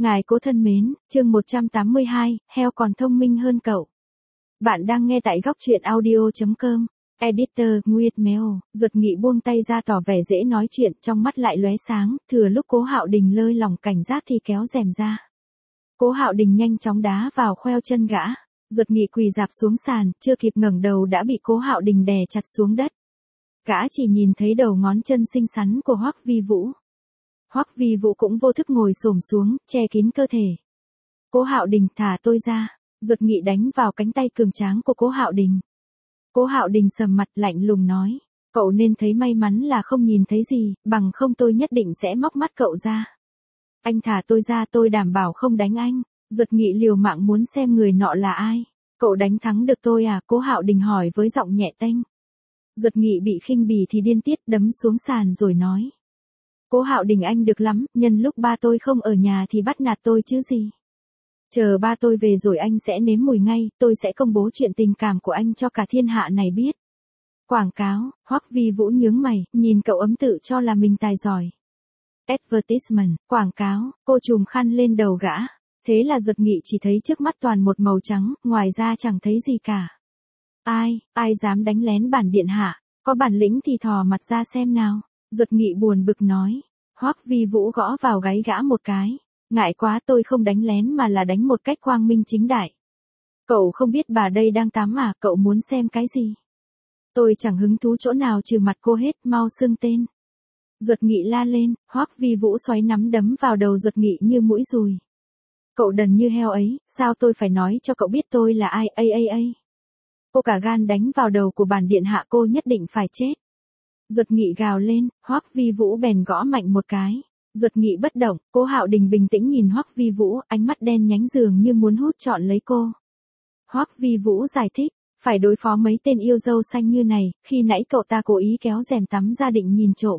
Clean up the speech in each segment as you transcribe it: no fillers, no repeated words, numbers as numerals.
Ngài cố thân mến, chương 182, heo còn thông minh hơn cậu. Bạn đang nghe tại góc truyện audio.com. Editor, Nguyệt Mèo, Duật Nghị buông tay ra tỏ vẻ dễ nói chuyện, trong mắt lại lóe sáng, thừa lúc Cố Hạo Đình lơi lỏng cảnh giác thì kéo rèm ra. Cố Hạo Đình nhanh chóng đá vào khoeo chân gã. Duật Nghị quỳ rạp xuống sàn, chưa kịp ngẩng đầu đã bị Cố Hạo Đình đè chặt xuống đất. Gã chỉ nhìn thấy đầu ngón chân xinh xắn của Hoắc Vi Vũ. Hoắc Vi Vũ cũng vô thức ngồi xổm xuống, che kín cơ thể. Cố Hạo Đình, thả tôi ra. Duật Nghị đánh vào cánh tay cường tráng của Cố Hạo Đình. Cố Hạo Đình sầm mặt lạnh lùng nói, cậu nên thấy may mắn là không nhìn thấy gì, bằng không tôi nhất định sẽ móc mắt cậu ra. Anh thả tôi ra, tôi đảm bảo không đánh anh. Duật Nghị liều mạng muốn xem người nọ là ai. Cậu đánh thắng được tôi à? Cố Hạo Đình hỏi với giọng nhẹ tênh. Duật Nghị bị khinh bỉ thì điên tiết đấm xuống sàn rồi nói. Cố Hạo Đình, anh được lắm, nhân lúc ba tôi không ở nhà thì bắt nạt tôi chứ gì. Chờ ba tôi về rồi anh sẽ nếm mùi ngay, tôi sẽ công bố chuyện tình cảm của anh cho cả thiên hạ này biết. Quảng cáo, Hoắc Vi Vũ nhướng mày, nhìn cậu ấm tự cho là mình tài giỏi. Advertisement, quảng cáo, cô trùm khăn lên đầu gã. Thế là Duật Nghị chỉ thấy trước mắt toàn một màu trắng, ngoài ra chẳng thấy gì cả. Ai dám đánh lén bản điện hạ, có bản lĩnh thì thò mặt ra xem nào. Duật Nghị buồn bực nói. Hoắc Vi Vũ gõ vào gáy gã một cái. Ngại quá, tôi không đánh lén mà là đánh một cách quang minh chính đại. Cậu không biết bà đây đang tắm à, cậu muốn xem cái gì? Tôi chẳng hứng thú chỗ nào trừ mặt cô hết, mau xưng tên. Duật Nghị la lên, Hoắc Vi Vũ xoáy nắm đấm vào đầu Duật Nghị như mũi dùi. Cậu đần như heo ấy, sao tôi phải nói cho cậu biết tôi là ai? Cô cả gan đánh vào đầu của bản điện hạ, cô nhất định phải chết. Duật Nghị gào lên, Hoắc Vi Vũ bèn gõ mạnh một cái. Duật Nghị bất động, Cố Hạo Đình bình tĩnh nhìn Hoắc Vi Vũ, ánh mắt đen nhánh dường như muốn hút trọn lấy cô. Hoắc Vi Vũ giải thích, phải đối phó mấy tên yêu dâu xanh như này, khi nãy cậu ta cố ý kéo rèm tắm ra định nhìn trộm.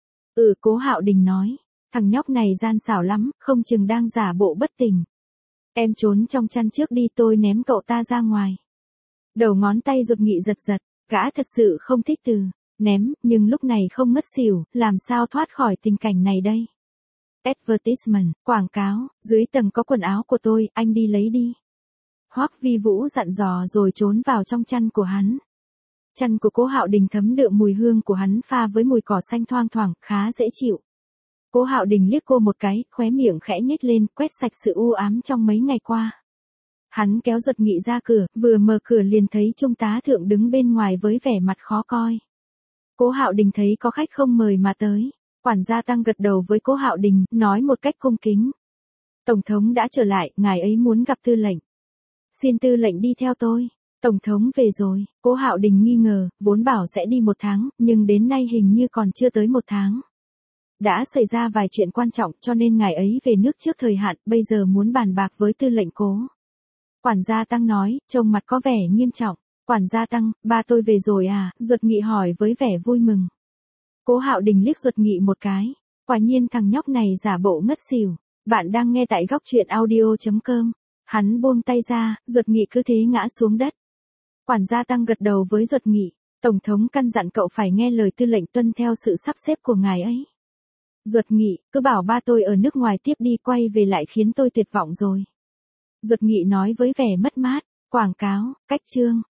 Cố Hạo Đình nói, thằng nhóc này gian xảo lắm, không chừng đang giả bộ bất tỉnh. Em trốn trong chăn trước đi, tôi ném cậu ta ra ngoài. Đầu ngón tay Duật Nghị giật giật, gã thật sự không thích từ ném, nhưng lúc này không ngất xỉu, làm sao thoát khỏi tình cảnh này đây. Advertisement, quảng cáo, dưới tầng có quần áo của tôi, anh đi lấy đi. Hoắc Vi Vũ dặn dò rồi trốn vào trong chăn của hắn. Chăn của Cố Hạo Đình thấm đượm mùi hương của hắn pha với mùi cỏ xanh thoang thoảng, khá dễ chịu. Cố Hạo Đình liếc cô một cái, khóe miệng khẽ nhếch lên, quét sạch sự u ám trong mấy ngày qua. Hắn kéo Duật Nghị ra cửa, vừa mở cửa liền thấy Trung tá thượng đứng bên ngoài với vẻ mặt khó coi. Cố Hạo Đình thấy có khách không mời mà tới. Quản gia Tăng gật đầu với Cố Hạo Đình, nói một cách cung kính. Tổng thống đã trở lại, ngài ấy muốn gặp tư lệnh. Xin tư lệnh đi theo tôi. Tổng thống về rồi. Cố Hạo Đình nghi ngờ, vốn bảo sẽ đi 1 tháng, nhưng đến nay hình như còn chưa tới 1 tháng. Đã xảy ra vài chuyện quan trọng cho nên ngài ấy về nước trước thời hạn, bây giờ muốn bàn bạc với tư lệnh Cố. Quản gia Tăng nói, trông mặt có vẻ nghiêm trọng. Quản gia Tăng, ba tôi về rồi à? Duật Nghị hỏi với vẻ vui mừng. Cố Hạo Đình liếc Duật Nghị một cái. Quả nhiên thằng nhóc này giả bộ ngất xỉu. Bạn đang nghe tại góc truyện audio.com. Hắn buông tay ra, Duật Nghị cứ thế ngã xuống đất. Quản gia Tăng gật đầu với Duật Nghị. Tổng thống căn dặn cậu phải nghe lời tư lệnh, tuân theo sự sắp xếp của ngài ấy. Duật Nghị, cứ bảo ba tôi ở nước ngoài tiếp đi, quay về lại khiến tôi tuyệt vọng rồi. Duật Nghị nói với vẻ mất mát. Quảng cáo, cách chương.